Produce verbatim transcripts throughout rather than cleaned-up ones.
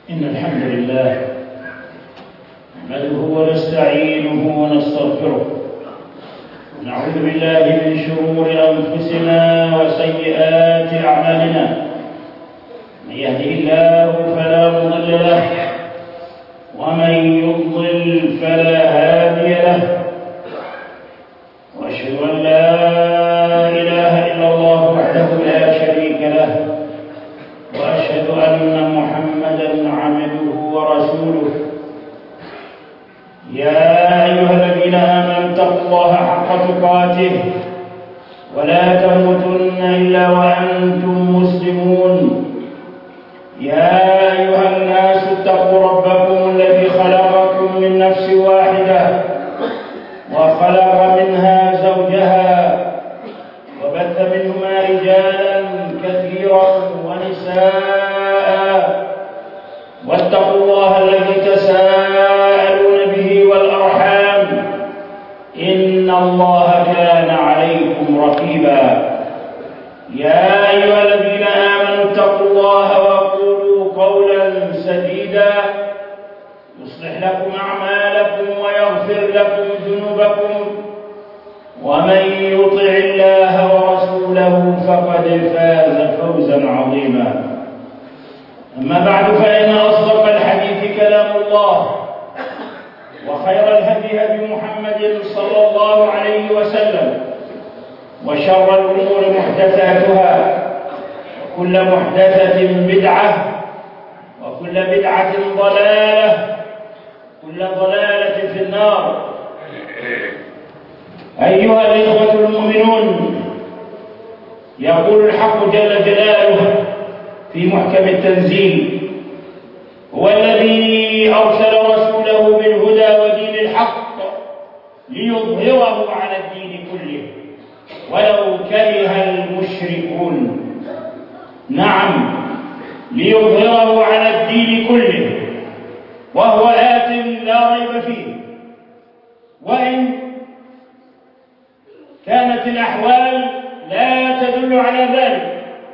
إن الحمد لله نحمده ونستعينه ونستغفره ونعوذ بالله من شرور أنفسنا وسيئات أعمالنا. من يهده الله فلا مضل له ومن يضلل فلا هادي له، وأشهد أن لا إله إلا الله وحده لا شريك له، وأشهد أن محمدًا عبده ورسوله. يا أيها الذين آمنوا اتقوا الله حق تقاته ولا تموتن إلا وأنتم مسلمون. يا أيها الناس اتقوا ربكم الذي خلقكم من نفس واحدة وخلق منها زوجها وبث منهما رجالا كثيرا ونساء، واتقوا الله الذي تساءلون به والأرحام إن الله كان عليكم رقيبا. يا أيها الذين آمنوا اتقوا الله وقولوا قولا سديدا يصلح لكم أعمالكم ويغفر لكم ذنوبكم، ومن يطع الله ورسوله فقد فاز فوزا عظيما. أما بعد، فإن أصدق الحديث كلام الله، وخير الهدي هدي محمد صلى الله عليه وسلم، وشر الأمور محدثاتها، وكل محدثة بدعة، وكل بدعة ضلالة، كل ضلالة في النار. أيها الإخوة المؤمنون، يقول الحق جل جلاله في محكم التنزيل: هو الذي أرسل رسوله بالهدى ودين الحق ليظهره على الدين كله ولو كره المشركون. نعم، ليظهره على الدين كله، وهو آت لا ريب فيه. وإن كانت الأحوال لا تدل على ذلك،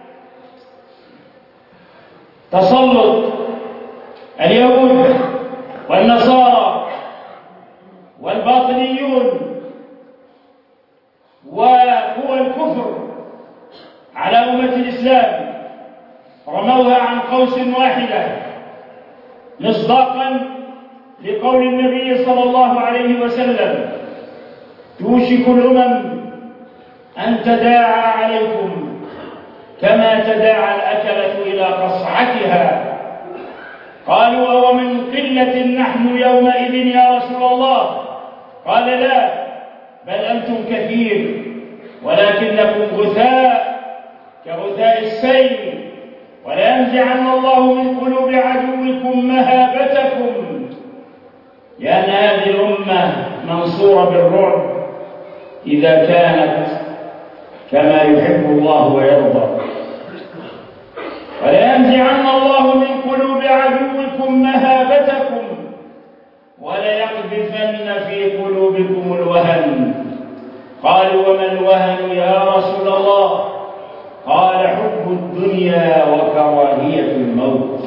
تسلط اليهود والنصارى والباطنيون وهو الكفر على أمة الإسلام رموها عن قوس واحدة، مصداقا لقول النبي صلى الله عليه وسلم: توشك الأمم أن تداعى عليكم كما تداعى الأكلة إلى قصعتها. قالوا: أومن قلة نحن يومئذ يا رسول الله؟ قال: لا، بل أنتم كثير، ولكنكم غثاء كغثاء السيل، ولينزعن الله من قلوب عدوكم مهابتكم. لأن هذه الأمة منصورة بالرعب إذا كانت كما يحب الله ويرضى. ولينزعن الله من قلوب عدوكم مهابتكم وليقذفن في قلوبكم الوهن. قالوا: وما الوهن يا رسول الله؟ قال: حب الدنيا وكراهية الموت.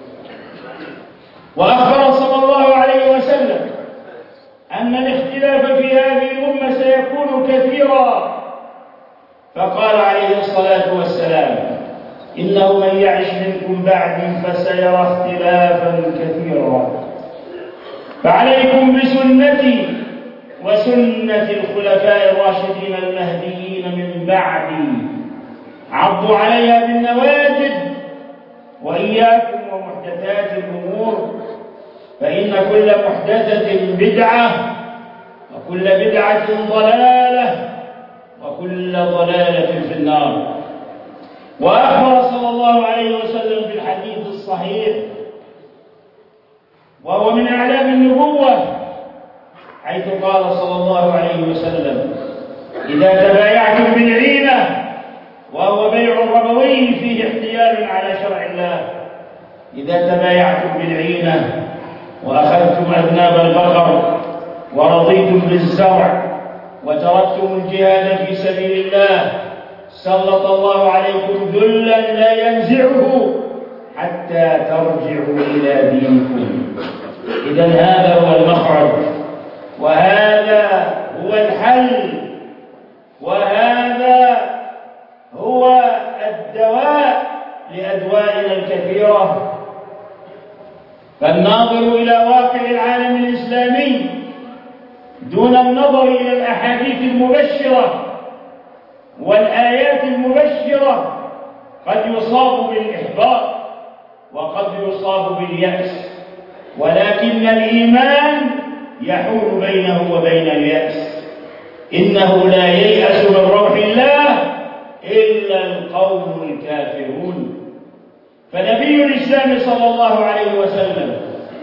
وأخبر صلى الله عليه وسلم أن الاختلاف في هذه الأمة سيكون كثيرا، فقال عليه الصلاة والسلام: إنه من يعش منكم بعدي فسيرى اختلافا كثيرا، فعليكم بسنتي وسنة الخلفاء الراشدين المهديين من بعدي، عضوا عليها بالنواجذ، وإياكم ومحدثات الأمور، فإن كل محدثة بدعة، وكل بدعة ضلالة، وكل ضلالة في النار. وأخبر صلى الله عليه وسلم في الحديث الصحيح، وهو من أعلام النبوة، حيث قال صلى الله عليه وسلم: إذا تبايعتم بالعينة، وهو بيع ربوي فيه احتيال على شرع الله، إذا تبايعتم بالعينة وأخذتم أذناب البقر ورضيتم بالزرع وتركتم الجهاد في سبيل الله، سلط الله عليكم ذلا لا ينزعه حتى ترجعوا إلى دينكم. إذن هذا هو المخرج، وهذا هو الحل، وهذا هو الدواء لأدوائنا الكثيرة. فالناظر إلى واقع العالم الإسلامي دون النظر إلى الأحاديث المبشرة والآيات المبشرة قد يصاب بالإحباط وقد يصاب باليأس، ولكن الإيمان يحول بينه وبين اليأس. إنه لا ييأس من روح الله إلا القوم الكافرون. فنبي الإسلام صلى الله عليه وسلم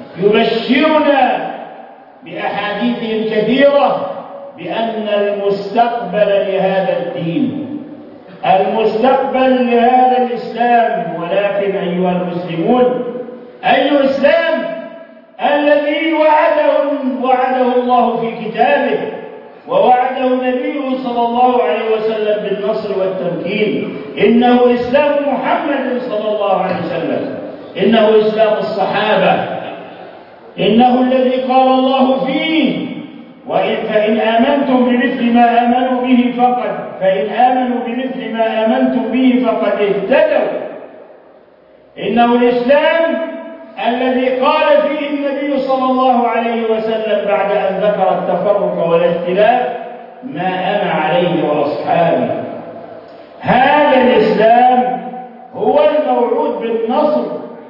يبشرنا بأحاديث كثيرة بأن المستقبل لهذا الدين، المستقبل لهذا الإسلام. ولكن أيها المسلمون، أي إسلام؟ الذي وعده وعده الله في كتابه، ووعده نبيه صلى الله عليه وسلم بالنصر والتمكين. إنه إسلام محمد صلى الله عليه وسلم، إنه إسلام الصحابة، إنه الذي قال الله فيه: وإن فإن آمنتم بمثل ما آمنوا به فقد فإن آمنوا بمثل ما آمنتم به فقد اهتدوا. إنه الإسلام الذي قال فيه النبي صلى الله عليه وسلم بعد أن ذكر التفرق والاختلاف: ما أنا عليه وأصحابي. هذا الإسلام هو الموعود بالنصر،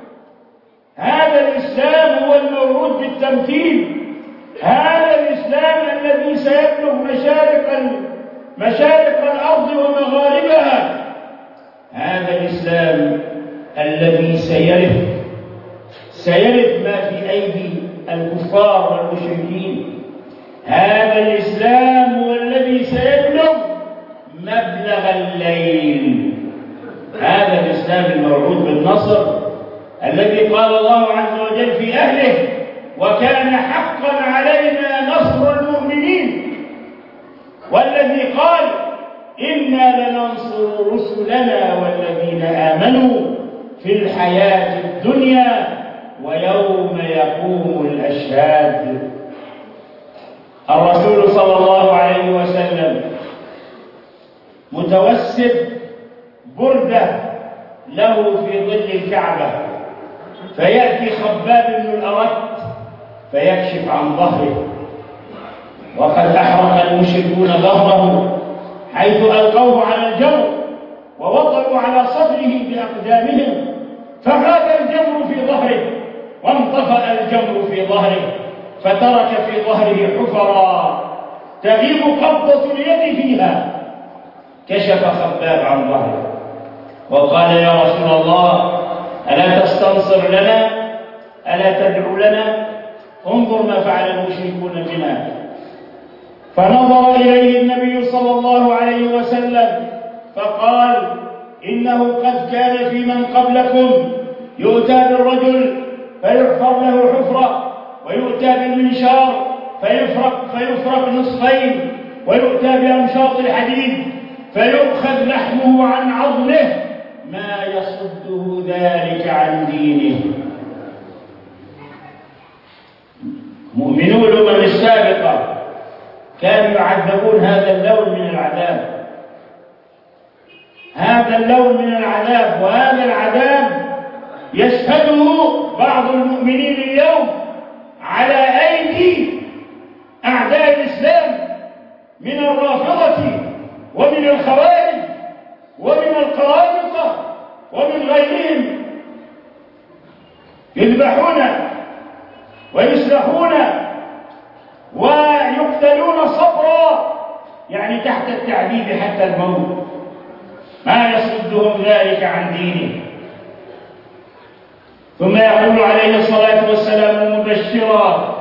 هذا الإسلام هو الموعود بالتمكين، هذا الإسلام الذي سيبلغ مشارق مشارق الأرض ومغاربها، هذا الإسلام الذي سيرث سيرث ما في أيدي الكفار والمشركين. هذا الإسلام هو الذي سيبلغ مبلغ الليل. هذا الإسلام الموعود بالنصر الذي قال الله عز وجل في أهله: وكان حقا علينا نصر المؤمنين. والذي قال: إنا لننصر رسلنا والذين آمنوا في الحياة الدنيا ويوم يقوم الأشهاد. الرسول صلى الله عليه وسلم متوسد بردة له في ظل الكعبة، فيأتي خباب بن الأرت فيكشف عن ظهره، وقد أحرق المشركون ظهره حيث ألقوه على الجمر ووضعوا على صدره بأقدامهم، فغاب الجمر في ظهره وانطفأ الجمر في ظهره، فترك في ظهره حفرا تغيب قبضة اليد فيها. كشف خباب عن ظهره وقال: يا رسول الله، ألا تستنصر لنا؟ ألا تدعو لنا؟ انظر ما فعل المشركون بنا. فنظر إليه النبي صلى الله عليه وسلم فقال: إنه قد كان في من قبلكم يؤتى بالرجل فيحفر له حفرة، ويؤتى بالمنشار فيفرق, فيفرق نصفين، ويؤتى بأمشاط الحديد فيؤخذ لحمه عن عظمه، ما يصده ذلك عن دينه. مؤمنو الأمم السابقة كانوا يعذبون هذا اللون من العذاب، هذا اللون من العذاب، وهذا العذاب يشهده بعض المؤمنين اليوم على أيدي أعداء الإسلام من الرافضة ومن الخوارج ومن القرامطة ومن غيرهم، يذبحون ويسلخون ويقتلون صبرا، يعني تحت التعذيب حتى الموت، ما يصدهم ذلك عن دينه. ثم يقول عليه الصلاة والسلام مبشرا: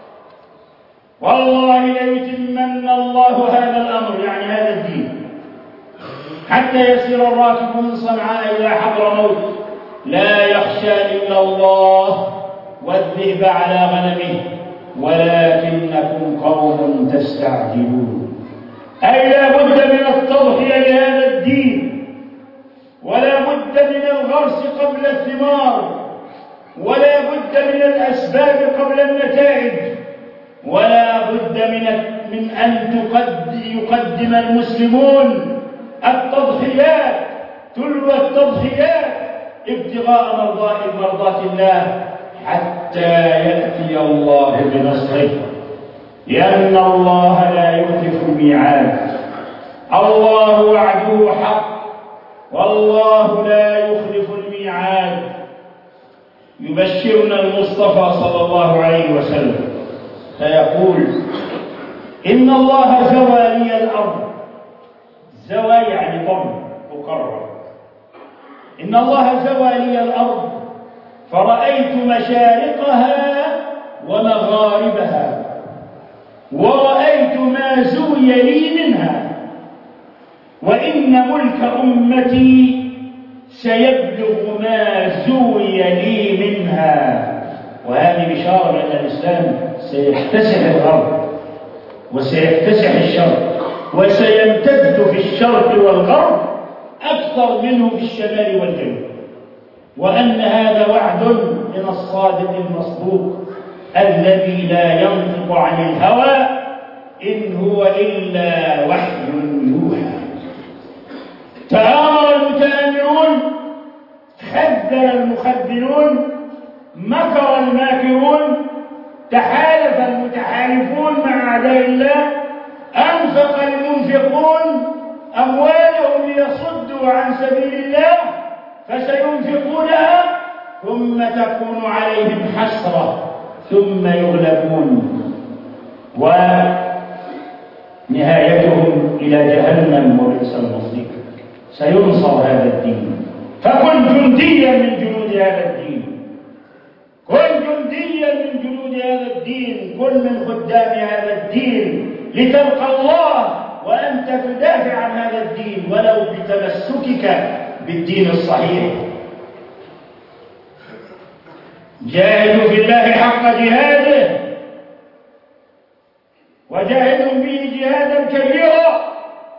والله ليتمن الله هذا الأمر، يعني هذا الدين، حتى يسير الراكب من صنعاء إلى حضرموت لا يخشى إلا الله والذئب على غنمه ولكنكم قوم تستعجلون. أي لا بد من التضحية لهذا الدين، ولا بد من الغرس قبل الثمار، ولا بد من الأسباب قبل النتائج، ولا بد من من أن يقدم المسلمون التضحيات تلو التضحيات ابتغاء مرضات الله حتى يأتي الله بنصره، لأن الله لا يخلف الميعاد. الله وعده حق والله لا يخلف الميعاد. يبشرنا المصطفى صلى الله عليه وسلم فيقول: إن الله زوى لي الأرض. زوى يعني ضم مقرر. إن الله زوى لي الأرض فرأيت مشارقها ومغاربها، ورأيت ما زوي لي منها، وإن ملك أمتي سيبلغ ما زوي لي منها. وهذه بشارة بأن الإسلام سيكتسح الغرب وسيكتسح الشرق، وسيمتد في الشرق والغرب أكثر منه في الشمال والجنوب، وأن هذا وعد من الصادق المصدوق الذي لا ينطق عن الهوى إن هو إلا وحي يوحى. تآمر المتآمرون، خذل المخذلون، مكر الماكرون، تحالف المتحالفون مع أعداء الله، أنفق المنفقون أموالهم ليصدوا عن سبيل الله فسينفقونها ثم تكون عليهم حسرة ثم يغلبون ونهايتهم إلى جهنم وبئس المصير. سينصر هذا الدين، فكن جنديا من جنود هذا الدين، كن جنديا من جنود هذا الدين، كن من خدام هذا الدين لتلقى الله وأنت تدافع عن هذا الدين ولو بتمسكك بالدين الصحيح. جاهدوا في الله حق جهاده وجاهدوا به جهادا كبيرا.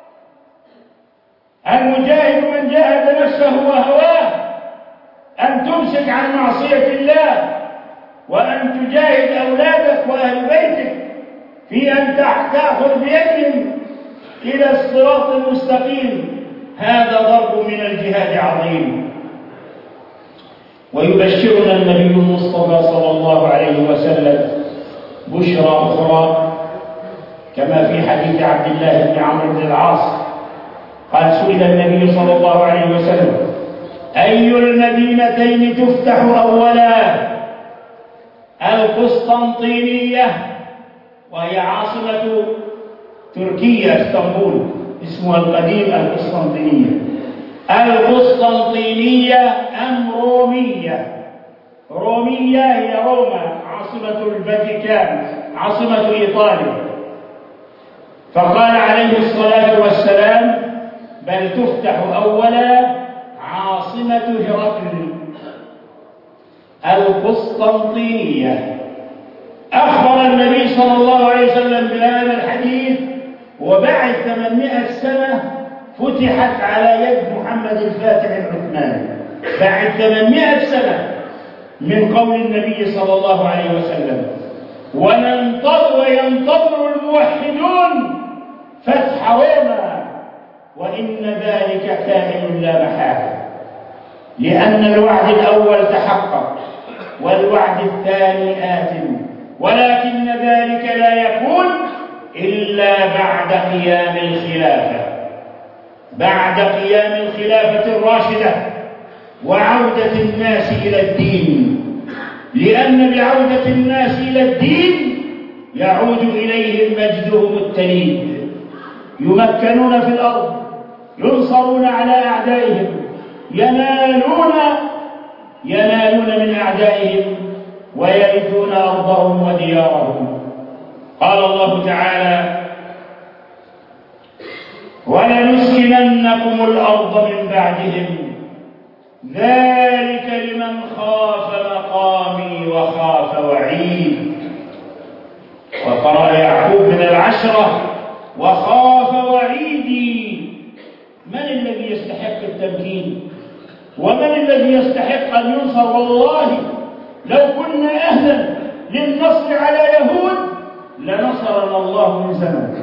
المجاهد من جاهد نفسه وهواه أن تمسك عن معصية الله، وأن تجاهد أولادك وأهل بيتك في أن تأخذ بيدهم إلى الصراط المستقيم. هذا ضرب من الجهاد عظيم. ويبشرنا النبي المصطفى صلى الله عليه وسلم بشرى أخرى كما في حديث عبد الله بن عمرو بن العاص قال: سئل النبي صلى الله عليه وسلم: أي المدينتين تفتح أولا؟ القسطنطينية وهي عاصمة تركيا اسطنبول، اسمها القديم القسطنطينية. القسطنطينية أم رومية؟ رومية هي روما عاصمة الفاتيكان عاصمة إيطاليا. فقال عليه الصلاة والسلام: بل تفتح أولا عاصمة هرقل القسطنطينية. أخبر النبي صلى الله عليه وسلم بهذا الحديث وبعد ثمانمائة سنة فتحت على يد محمد الفاتح العثماني، بعد ثمانمائة سنة من قول النبي صلى الله عليه وسلم. وننتظر وينتظر الموحدون فتح روما، وإن ذلك كائن لا محالة، لأن الوعد الأول تحقق والوعد الثاني آت، ولكن ذلك لا يكون إلا بعد قيام الخلافة، بعد قيام الخلافة الراشدة وعودة الناس إلى الدين، لأن بعودة الناس إلى الدين يعود إليهم مجدهم التليد، يمكنون في الأرض، ينصرون على أعدائهم، ينالون ينالون من أعدائهم ويرثون أرضهم وديارهم. قال الله تعالى: ولنسكننكم الأرض من بعدهم ذلك لمن خاف مقامي وخاف وعيد. وقرأ يعقوب من العشرة: وخاف وعيدي. من الذي يستحق التمكين؟ ومن الذي يستحق أن ينصر؟ والله لو كنا أهلا للنصر على يهود لنصرنا الله من زمان،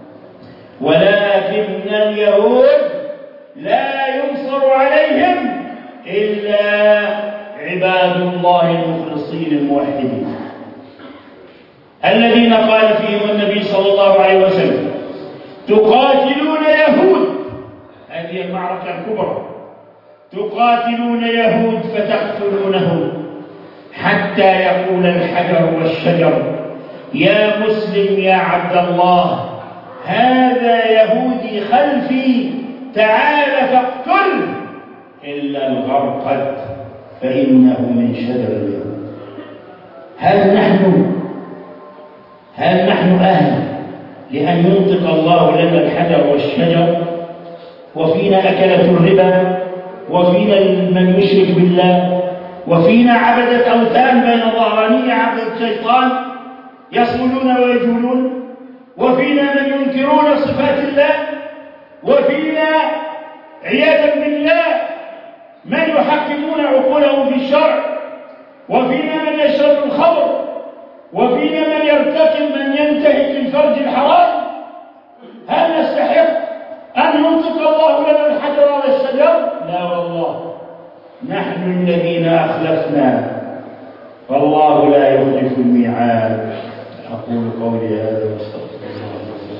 ولكن اليهود لا ينصر عليهم إلا عباد الله المخلصين الموحدين الذين قال فيهم النبي صلى الله عليه وسلم: تقاتلون يهود، هذه المعركة الكبرى، تقاتلون يهود فتقتلونهم حتى يقول الحجر والشجر: يا مسلم يا عبد الله، هذا يهودي خلفي، تعال فاقتله، إلا الغرقد فإنه من شجر اليهود. هل نحن هل نحن أهل لأن ينطق الله لنا الحجر والشجر؟ وفينا أكلة الربا، وفينا من يشرك بالله، وفينا عبدة أوثان بين ظهراني عبدة الشيطان يصولون ويجولون، وفينا من ينكرون صفات الله، وفينا عياذا بالله من يحكمون عقولهم في الشرع، وفينا من يشرب الخمر، وفينا من يرتكب من ينتهك الفرج الحرام. هل نستحق أن ينطق الله لنا الحجر على الشجر؟ لا والله، نحن الذين أخلفنا، فالله لا يخلف الميعاد. أقول قولي هذا واستغفر الله.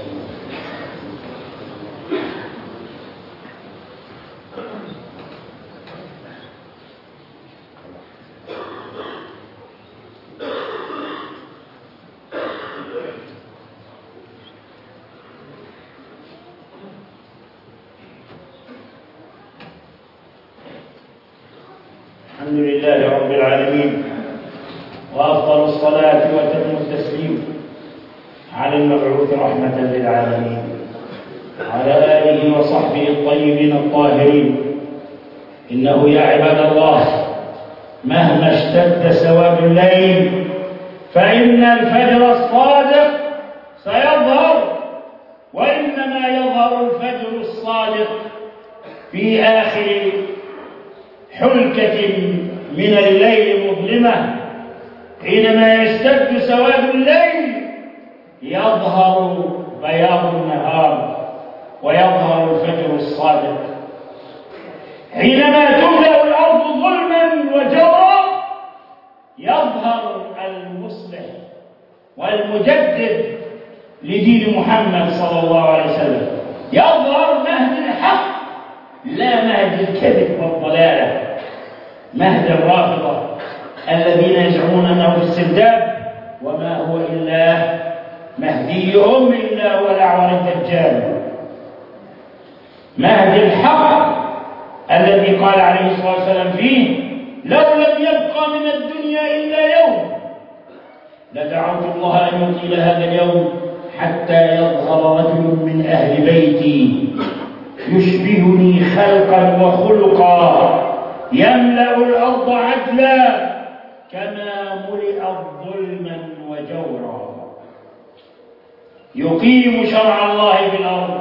الحمد لله رب العالمين، وأفضل الصلاة وأتم التسليم على المبعوث رحمة للعالمين، على آله وصحبه الطيبين الطاهرين. إنه يا عباد الله مهما اشتد سواد الليل فإن الفجر الصادق سيظهر، وإنما يظهر الفجر الصادق في آخر حلكة من الليل مظلمة. حينما يشتد سواد الليل يظهر بياض النهار ويظهر الفجر الصادق. حينما تملأ الأرض ظلما وجورا يظهر المصلح والمجدد لدين محمد صلى الله عليه وسلم، يظهر مهد الحق لا مهد الكذب والضلالة، مهد الرافضة الذين يزعمون أنه السرداب وما هو إلا مهديهم إلا هو الأعور الدجال. مهد الحق الذي قال عليه الصلاة والسلام فيه: لو لم يبقى من الدنيا إلا يوم لدعوت الله أن يطيل هذا اليوم حتى يظهر رجل من أهل بيتي يشبهني خلقا وخلقا يملأ الأرض عدلا كما ملئت ظلما وجورا، يقيم شرع الله في الأرض.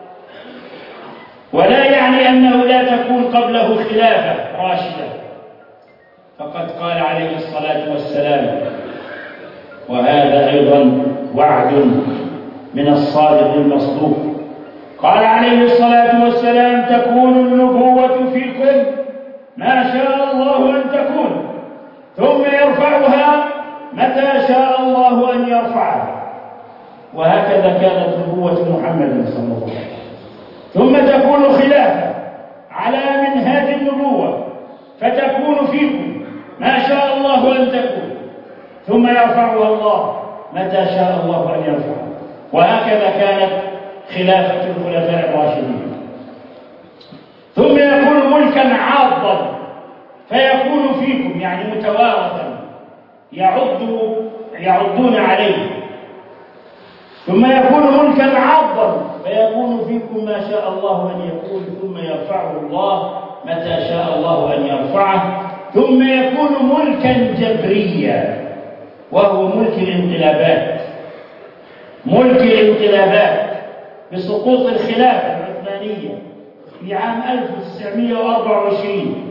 ولا يعني أنه لا تكون قبله خلافة راشدة، فقد قال عليه الصلاة والسلام، وهذا أيضا وعد من الصادق المصدوق، قال عليه الصلاة والسلام: تكون النبوة فيكم ما شاء الله أن تكون، ثم يرفعها متى شاء الله أن يرفعها. وهكذا كانت نبوة محمد صلى الله عليه وسلم. ثم تكون خلافة على منهاج النبوة، فتكون فيكم ما شاء الله أن تكون، ثم يرفعها الله متى شاء الله أن يرفعها. وهكذا كانت خلافة الخلفاء الراشدين. ثم يكون ملكا عاضا فيكون فيكم، يعني متوارثا يعض يعضون عليه. ثم يكون ملكا عاضا فيكون فيكم ما شاء الله أن يكون، ثم يرفعه الله متى شاء الله أن يرفعه. ثم يكون ملكا جبريا وهو ملك الانقلابات، ملك الانقلابات بسقوط الخلافة العثمانية في عام ألف وتسعمائة وأربعة وعشرين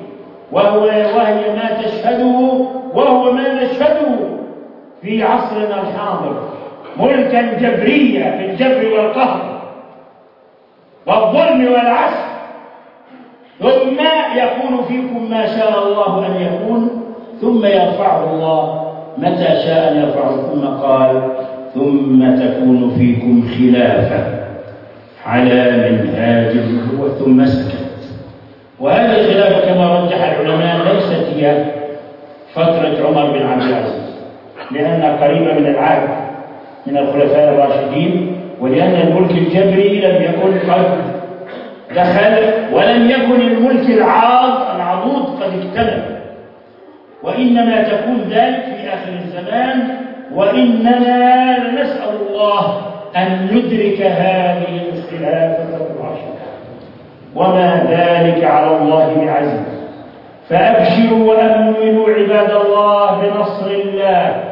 وهو وهي ما تشهده وهو ما نشهده في عصرنا الحاضر، ملكا جبريا بالجبر والقهر والظلم والعسف، ثم يكون فيكم ما شاء الله أن يكون، ثم يرفعه الله متى شاء أن يرفعه. ثم قال ثم تكون فيكم خلافة على منهاج النبوة، ثم سكت. وهذه الخلافة كما رجح العلماء ليست هي فترة عمر بن عبد العزيز، لأنها قريبة من العهد من الخلفاء الراشدين، ولأن الملك الجبري لم يكن قد دخل، ولم يكن الملك العاض العضوض قد اكتمل، وإنما تكون ذلك في آخر الزمان. وإننا نسأل الله أن ندرك هذه الخلافة الراشدة، وما ذلك على الله بعزيز. فأبشروا وأمنوا عباد الله بنصر الله،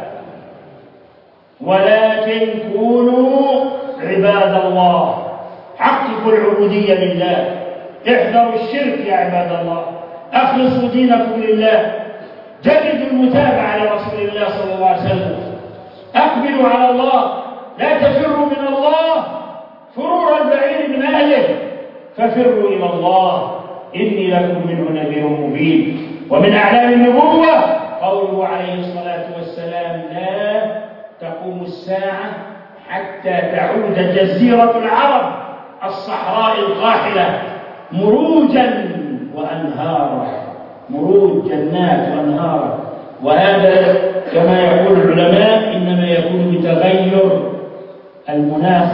ولكن كونوا عباد الله، حققوا العبودية لله، احذروا الشرك يا عباد الله، أخلصوا دينكم لله، جددوا المتابعة لرسول الله صلى الله عليه وسلم، أقبلوا على الله، لا تفروا من الله فرور البعير من أهله، ففروا إلى الله إني لكم منه نذير مبين. ومن أعلام النبوة قوله عليه الصلاة والسلام لا تقوم الساعة حتى تعود جزيرة العرب الصحراء القاحلة مروجا وأنهارا، مروج جنات وأنهارا. وهذا كما يقول العلماء إنما يكون بتغير المناخ،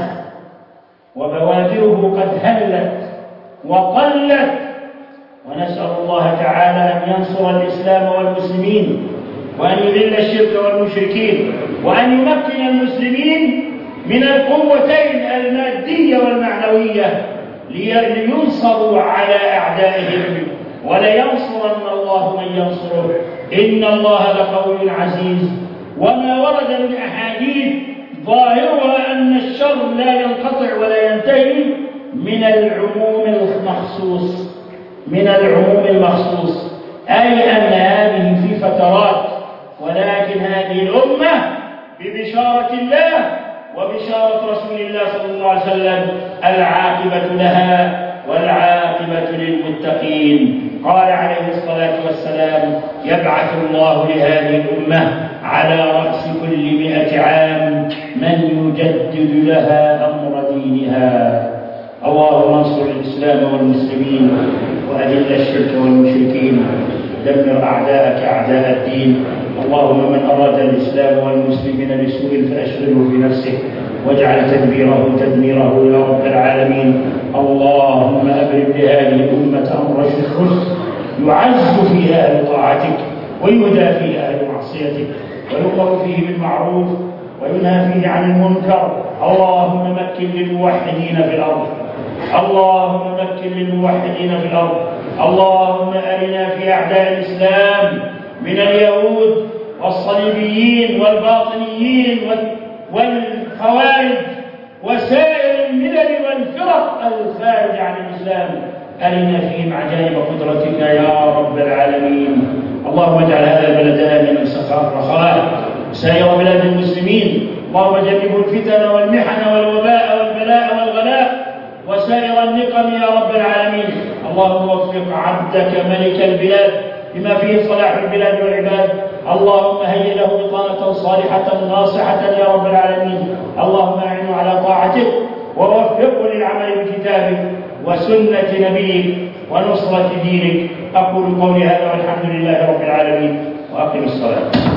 وبوادره قد هلت وقلت، ونسأل الله تعالى أن ينصر الإسلام والمسلمين، وأن يذل الشرك والمشركين، وأن يمكن المسلمين من القوتين المادية والمعنوية لينصروا على أعدائهم، ولينصرن الله من ينصره، إن الله لقوي عزيز. وما ورد من أحاديث ظاهرها أن الشر لا ينقطع ولا ينتهي من العموم المخصوص، من العموم المخصوص، أي أن هذه في فترات، ولكن هذه الأمة ببشارة الله وبشارة رسول الله صلى الله عليه وسلم العاقبة لها والعاقبة للمتقين. قال عليه الصلاة والسلام يبعث الله لهذه الأمة على رأس كل مئة عام من يجدد لها أمر دينها. اللهم انصر الإسلام والمسلمين وأذل الشرك والمشركين، دمر أعداءك أعداء الدين. اللهم من أراد الإسلام والمسلمين بسوء فأشغله بنفسه واجعل تدبيره تدميره يا رب العالمين. اللهم أبرم لهذه الأمة أمر الرشد يعز فيها أهل طاعتك ويهدى فيها أهل معصيتك، ويؤمر فيه بالمعروف وينهى فيه عن المنكر. اللهم مكن للموحدين في الأرض، اللهم مكن للموحدين في الأرض. اللهم أرنا في أعداء الإسلام من اليهود والصليبيين والباطنيين والخوارج وسائر الملل والفرق الخارج عن الإسلام، أرنا فيهم عجائب قدرتك يا رب العالمين. اللهم اجعل هذا البلد آمنا سخاء رخاء، سائر بلاد المسلمين. اللهم جنبه الفتن والمحن والوباء والبلاء والغلاء وسائر النقم يا رب العالمين. اللهم وفق عبدك ملك البلاد بما فيه صلاح البلاد والعباد. اللهم هيئ له بطانة صالحة ناصحة يا رب العالمين. اللهم أعنه على طاعتك ووفقه للعمل بكتابك وسنة نبيك ونصرة دينك. أقول قولي هذا والحمد لله رب العالمين، وأقم الصلاة.